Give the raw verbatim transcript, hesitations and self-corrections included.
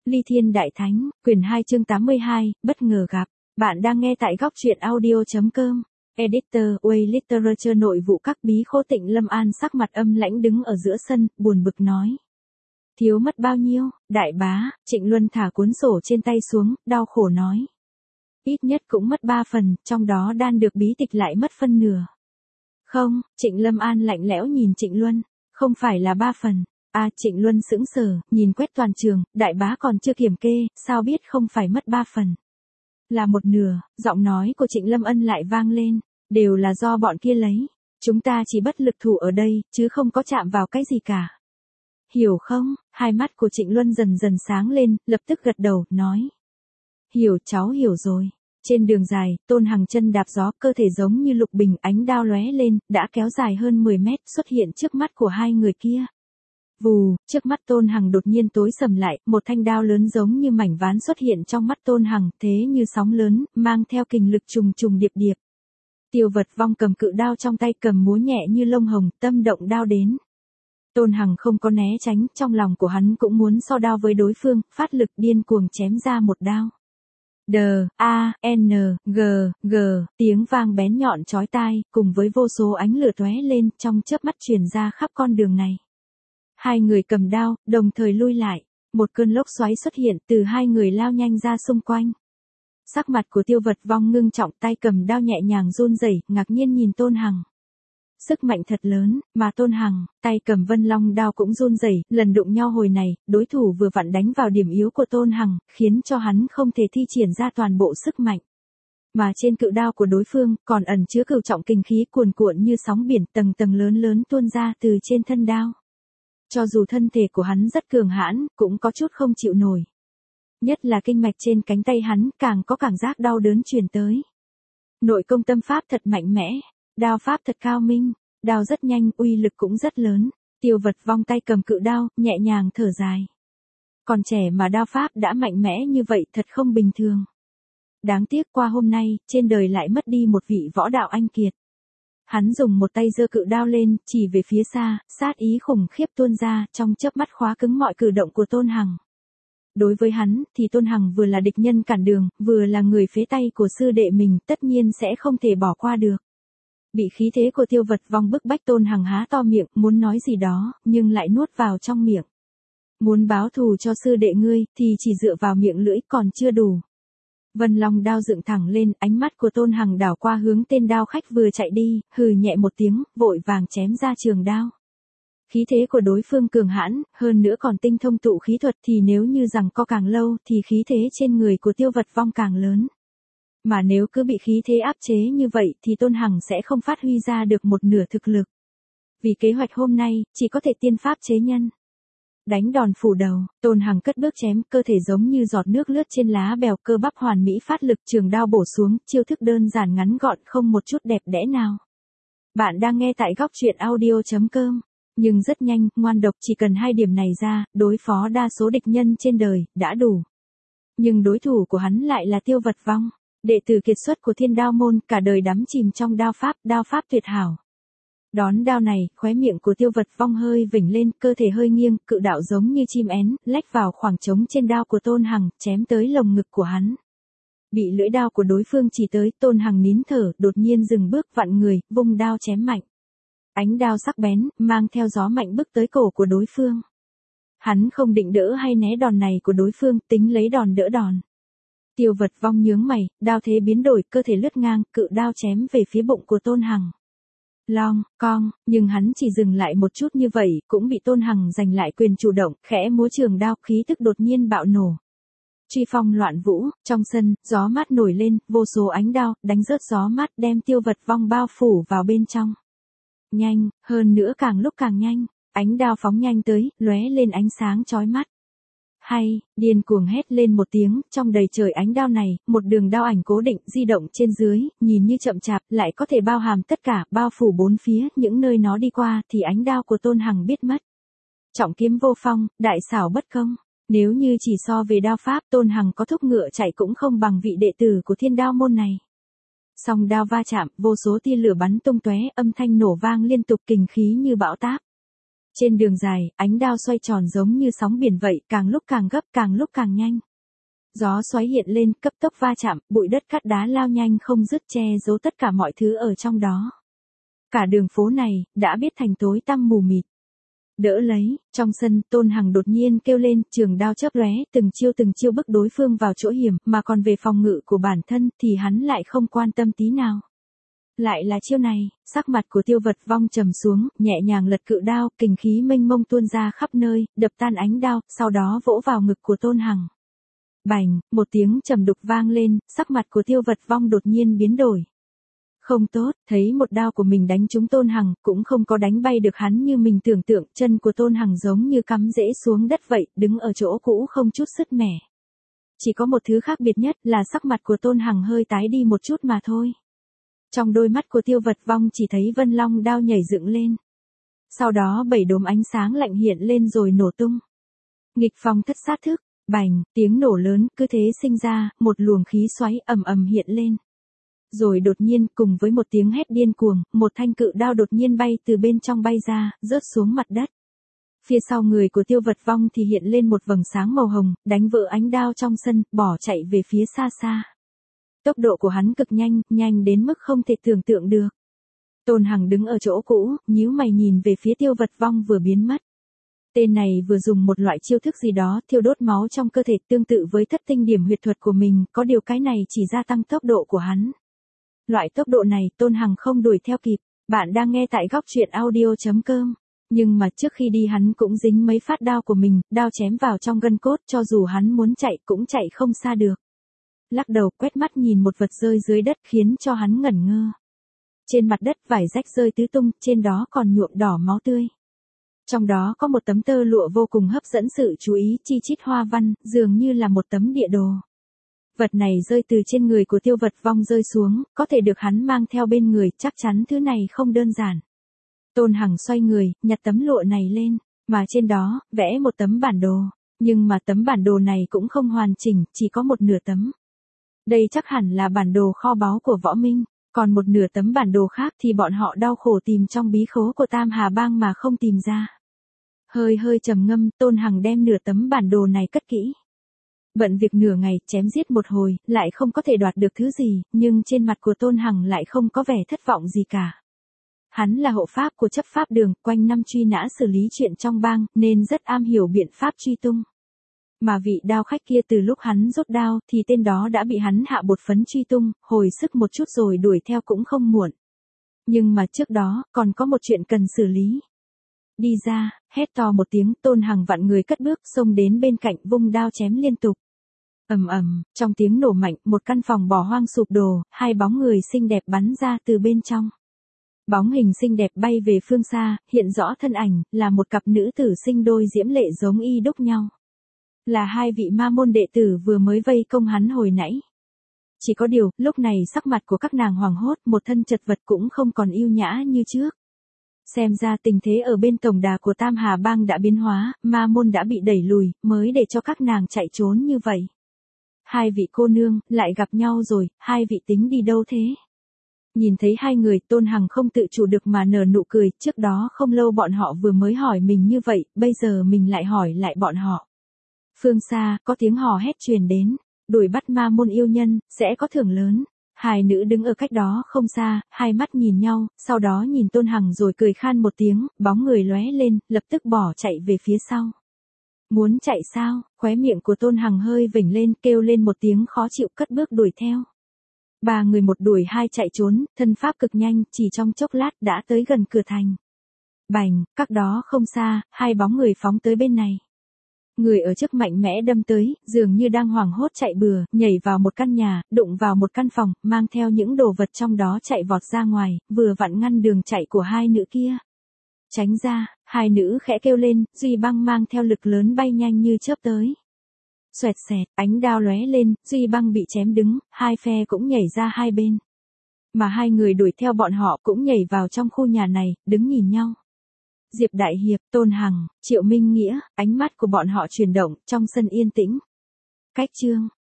Ly Thiên Đại Thánh, quyển hai chương tám mươi hai, bất ngờ gặp. Bạn đang nghe tại góc truyện audio.com. Editor, Way Literature. Nội vụ các bí khố. Tịnh Lâm An sắc mặt âm lãnh đứng ở giữa sân, buồn bực nói. Thiếu mất bao nhiêu, đại bá? Trịnh Luân thả cuốn sổ trên tay xuống, đau khổ nói. Ít nhất cũng mất ba phần, trong đó đan được bí tịch lại mất phân nửa. Không, Trịnh Lâm An lạnh lẽo nhìn Trịnh Luân, không phải là ba phần. À, Trịnh Luân sững sờ, nhìn quét toàn trường, đại bá còn chưa kiểm kê, sao biết không phải mất ba phần. Là một nửa. Giọng nói của Trịnh Lâm Ân lại vang lên, đều là do bọn kia lấy. Chúng ta chỉ bất lực thủ ở đây, chứ không có chạm vào cái gì cả. Hiểu không? Hai mắt của Trịnh Luân dần dần sáng lên, lập tức gật đầu, nói. Hiểu, cháu hiểu rồi. Trên đường dài, Tôn Hằng chân đạp gió, cơ thể giống như lục bình, ánh đao lóe lên, đã kéo dài hơn mười mét, xuất hiện trước mắt của hai người kia. Vù, trước mắt Tôn Hằng đột nhiên tối sầm lại, một thanh đao lớn giống như mảnh ván xuất hiện trong mắt Tôn Hằng, thế như sóng lớn, mang theo kình lực trùng trùng điệp điệp. Tiêu Vật Vong cầm cự đao trong tay, cầm múa nhẹ như lông hồng, tâm động đao đến. Tôn Hằng không có né tránh, trong lòng của hắn cũng muốn so đao với đối phương, phát lực điên cuồng chém ra một đao. D, A, N, G, G, tiếng vang bén nhọn chói tai, cùng với vô số ánh lửa tóe lên, trong chớp mắt truyền ra khắp con đường này. Hai người cầm đao, đồng thời lui lại. Một cơn lốc xoáy xuất hiện, từ hai người lao nhanh ra xung quanh. Sắc mặt của Tiêu Vật Vong ngưng trọng, tay cầm đao nhẹ nhàng run rẩy, ngạc nhiên nhìn Tôn Hằng. Sức mạnh thật lớn, mà Tôn Hằng, tay cầm Vân Long đao cũng run rẩy, lần đụng nhau hồi này, đối thủ vừa vặn đánh vào điểm yếu của Tôn Hằng, khiến cho hắn không thể thi triển ra toàn bộ sức mạnh. Mà trên cự đao của đối phương, còn ẩn chứa cửu trọng kình khí cuồn cuộn như sóng biển, tầng tầng lớn lớn tuôn ra từ trên thân đao. Cho dù thân thể của hắn rất cường hãn, cũng có chút không chịu nổi. Nhất là kinh mạch trên cánh tay hắn, càng có cảm giác đau đớn truyền tới. Nội công tâm pháp thật mạnh mẽ, đao pháp thật cao minh, đao rất nhanh, uy lực cũng rất lớn. Tiêu Vật Vong tay cầm cự đao, nhẹ nhàng thở dài. Còn trẻ mà đao pháp đã mạnh mẽ như vậy thật không bình thường. Đáng tiếc qua hôm nay, trên đời lại mất đi một vị võ đạo anh kiệt. Hắn dùng một tay giơ cự đao lên, chỉ về phía xa, sát ý khủng khiếp tuôn ra, trong chớp mắt khóa cứng mọi cử động của Tôn Hằng. Đối với hắn, thì Tôn Hằng vừa là địch nhân cản đường, vừa là người phế tay của sư đệ mình, tất nhiên sẽ không thể bỏ qua được. Bị khí thế của Tiêu Vật Vong bức bách, Tôn Hằng há to miệng, muốn nói gì đó, nhưng lại nuốt vào trong miệng. Muốn báo thù cho sư đệ ngươi, thì chỉ dựa vào miệng lưỡi còn chưa đủ. Vân Long đao dựng thẳng lên, ánh mắt của Tôn Hằng đảo qua hướng tên đao khách vừa chạy đi, hừ nhẹ một tiếng, vội vàng chém ra trường đao. Khí thế của đối phương cường hãn, hơn nữa còn tinh thông tụ khí thuật, thì nếu như rằng co càng lâu thì khí thế trên người của Tiêu Vật Vong càng lớn. Mà nếu cứ bị khí thế áp chế như vậy thì Tôn Hằng sẽ không phát huy ra được một nửa thực lực. Vì kế hoạch hôm nay, chỉ có thể tiên pháp chế nhân. Đánh đòn phủ đầu, Tôn Hằng cất bước chém, cơ thể giống như giọt nước lướt trên lá bèo, cơ bắp hoàn mỹ phát lực, trường đao bổ xuống, chiêu thức đơn giản ngắn gọn, không một chút đẹp đẽ nào. Bạn đang nghe tại góc truyện audio.com. Nhưng rất nhanh, ngoan độc, chỉ cần hai điểm này ra, đối phó đa số địch nhân trên đời, đã đủ. Nhưng đối thủ của hắn lại là Tiêu Vật Vong, đệ tử kiệt xuất của Thiên Đao môn, cả đời đắm chìm trong đao pháp, đao pháp tuyệt hảo. Đón đao này, khóe miệng của Tiêu Vật Vong hơi vểnh lên, cơ thể hơi nghiêng, cự đạo giống như chim én, lách vào khoảng trống trên đao của Tôn Hằng, chém tới lồng ngực của hắn. Bị lưỡi đao của đối phương chỉ tới, Tôn Hằng nín thở, đột nhiên dừng bước, vặn người, vung đao chém mạnh. Ánh đao sắc bén, mang theo gió mạnh bức tới cổ của đối phương. Hắn không định đỡ hay né đòn này của đối phương, tính lấy đòn đỡ đòn. Tiêu Vật Vong nhướng mày, đao thế biến đổi, cơ thể lướt ngang, cự đao chém về phía bụng của Tôn Hằng. Long, cong, nhưng hắn chỉ dừng lại một chút như vậy, cũng bị Tôn Hằng giành lại quyền chủ động, khẽ múa trường đao, khí tức đột nhiên bạo nổ. Truy phong loạn vũ, trong sân, gió mát nổi lên, vô số ánh đao, đánh rớt gió mát, đem Tiêu Vật Vong bao phủ vào bên trong. Nhanh, hơn nữa càng lúc càng nhanh, ánh đao phóng nhanh tới, lóe lên ánh sáng chói mắt. Hay, điên cuồng hét lên một tiếng, trong đầy trời ánh đao này, một đường đao ảnh cố định, di động trên dưới, nhìn như chậm chạp, lại có thể bao hàm tất cả, bao phủ bốn phía, những nơi nó đi qua, thì ánh đao của Tôn Hằng biết mất. Trọng kiếm vô phong, đại xảo bất công. Nếu như chỉ so về đao pháp, Tôn Hằng có thúc ngựa chạy cũng không bằng vị đệ tử của Thiên Đao môn này. Song đao va chạm, vô số tia lửa bắn tung tóe, âm thanh nổ vang liên tục, kình khí như bão táp. Trên đường dài, ánh đao xoay tròn giống như sóng biển vậy, càng lúc càng gấp, càng lúc càng nhanh. Gió xoáy hiện lên, cấp tốc va chạm, bụi đất cát đá lao nhanh không dứt che giấu tất cả mọi thứ ở trong đó. Cả đường phố này, đã biết thành tối tăm mù mịt. Đỡ lấy, trong sân, Tôn Hằng đột nhiên kêu lên, trường đao chớp lóe, từng chiêu từng chiêu bức đối phương vào chỗ hiểm, mà còn về phòng ngự của bản thân, thì hắn lại không quan tâm tí nào. Lại là chiêu này, sắc mặt của Tiêu Vật Vong trầm xuống, nhẹ nhàng lật cự đao, kình khí mênh mông tuôn ra khắp nơi, đập tan ánh đao, sau đó vỗ vào ngực của Tôn Hằng. Bành, một tiếng trầm đục vang lên, sắc mặt của Tiêu Vật Vong đột nhiên biến đổi. Không tốt, thấy một đao của mình đánh trúng Tôn Hằng, cũng không có đánh bay được hắn như mình tưởng tượng, chân của Tôn Hằng giống như cắm rễ xuống đất vậy, đứng ở chỗ cũ không chút sứt mẻ. Chỉ có một thứ khác biệt nhất là sắc mặt của Tôn Hằng hơi tái đi một chút mà thôi. Trong đôi mắt của Tiêu Vật Vong chỉ thấy vân long đao nhảy dựng lên. Sau đó bảy đốm ánh sáng lạnh hiện lên rồi nổ tung. Nghịch phong thất sát thức, bành, tiếng nổ lớn, cứ thế sinh ra, một luồng khí xoáy ầm ầm hiện lên. Rồi đột nhiên, cùng với một tiếng hét điên cuồng, một thanh cự đao đột nhiên bay từ bên trong bay ra, rớt xuống mặt đất. Phía sau người của Tiêu Vật Vong thì hiện lên một vầng sáng màu hồng, đánh vỡ ánh đao trong sân, bỏ chạy về phía xa xa. Tốc độ của hắn cực nhanh, nhanh đến mức không thể tưởng tượng được. Tôn Hằng đứng ở chỗ cũ, nhíu mày nhìn về phía Tiêu Vật Vong vừa biến mất. Tên này vừa dùng một loại chiêu thức gì đó thiêu đốt máu trong cơ thể tương tự với thất tinh điểm huyệt thuật của mình, có điều cái này chỉ gia tăng tốc độ của hắn. Loại tốc độ này Tôn Hằng không đuổi theo kịp. Bạn đang nghe tại góc truyện audio chấm com. Nhưng mà trước khi đi hắn cũng dính mấy phát đao của mình, đao chém vào trong gân cốt, cho dù hắn muốn chạy cũng chạy không xa được. Lắc đầu quét mắt nhìn một vật rơi dưới đất khiến cho hắn ngẩn ngơ. Trên mặt đất vải rách rơi tứ tung, trên đó còn nhuộm đỏ máu tươi. Trong đó có một tấm tơ lụa vô cùng hấp dẫn sự chú ý, chi chít hoa văn, dường như là một tấm địa đồ. Vật này rơi từ trên người của Tiêu Vật Vong rơi xuống, có thể được hắn mang theo bên người, chắc chắn thứ này không đơn giản. Tôn Hằng xoay người, nhặt tấm lụa này lên, mà trên đó, vẽ một tấm bản đồ. Nhưng mà tấm bản đồ này cũng không hoàn chỉnh, chỉ có một nửa tấm. Đây chắc hẳn là bản đồ kho báu của Võ Minh, còn một nửa tấm bản đồ khác thì bọn họ đau khổ tìm trong bí khố của Tam Hà Bang mà không tìm ra. Hơi hơi trầm ngâm, Tôn Hằng đem nửa tấm bản đồ này cất kỹ. Bận việc nửa ngày, chém giết một hồi, lại không có thể đoạt được thứ gì, nhưng trên mặt của Tôn Hằng lại không có vẻ thất vọng gì cả. Hắn là hộ pháp của chấp pháp đường, quanh năm truy nã xử lý chuyện trong bang, nên rất am hiểu biện pháp truy tung. Mà vị đao khách kia từ lúc hắn rút đao, thì tên đó đã bị hắn hạ bột phấn truy tung, hồi sức một chút rồi đuổi theo cũng không muộn. Nhưng mà trước đó, còn có một chuyện cần xử lý. Đi ra, hét to một tiếng, Tôn Hằng vặn người cất bước, xông đến bên cạnh vung đao chém liên tục. Ầm ầm, trong tiếng nổ mạnh, một căn phòng bỏ hoang sụp đổ, hai bóng người xinh đẹp bắn ra từ bên trong. Bóng hình xinh đẹp bay về phương xa, hiện rõ thân ảnh, là một cặp nữ tử sinh đôi diễm lệ giống y đúc nhau. Là hai vị ma môn đệ tử vừa mới vây công hắn hồi nãy. Chỉ có điều, lúc này sắc mặt của các nàng hoảng hốt, một thân chật vật cũng không còn yêu nhã như trước. Xem ra tình thế ở bên tổng đà của Tam Hà Bang đã biến hóa, ma môn đã bị đẩy lùi, mới để cho các nàng chạy trốn như vậy. Hai vị cô nương, lại gặp nhau rồi, hai vị tính đi đâu thế? Nhìn thấy hai người, Tôn Hằng không tự chủ được mà nở nụ cười, trước đó không lâu bọn họ vừa mới hỏi mình như vậy, bây giờ mình lại hỏi lại bọn họ. Phương xa, có tiếng hò hét truyền đến, đuổi bắt ma môn yêu nhân, sẽ có thưởng lớn. Hai nữ đứng ở cách đó không xa, hai mắt nhìn nhau, sau đó nhìn Tôn Hằng rồi cười khan một tiếng, bóng người lóe lên, lập tức bỏ chạy về phía sau. Muốn chạy sao? Khóe miệng của Tôn Hằng hơi vểnh lên, kêu lên một tiếng khó chịu cất bước đuổi theo. Ba người một đuổi hai chạy trốn, thân pháp cực nhanh, chỉ trong chốc lát đã tới gần cửa thành. Bành, cách đó không xa, hai bóng người phóng tới bên này. Người ở trước mạnh mẽ đâm tới, dường như đang hoảng hốt chạy bừa, nhảy vào một căn nhà, đụng vào một căn phòng, mang theo những đồ vật trong đó chạy vọt ra ngoài, vừa vặn ngăn đường chạy của hai nữ kia. Tránh ra, hai nữ khẽ kêu lên, Duy Băng mang theo lực lớn bay nhanh như chớp tới. Xoẹt xẹt, ánh đao lóe lên, Duy Băng bị chém đứng, hai phe cũng nhảy ra hai bên. Mà hai người đuổi theo bọn họ cũng nhảy vào trong khu nhà này, đứng nhìn nhau. Diệp Đại Hiệp, Tôn Hằng, Triệu Minh Nghĩa, ánh mắt của bọn họ chuyển động, trong sân yên tĩnh. Cách chương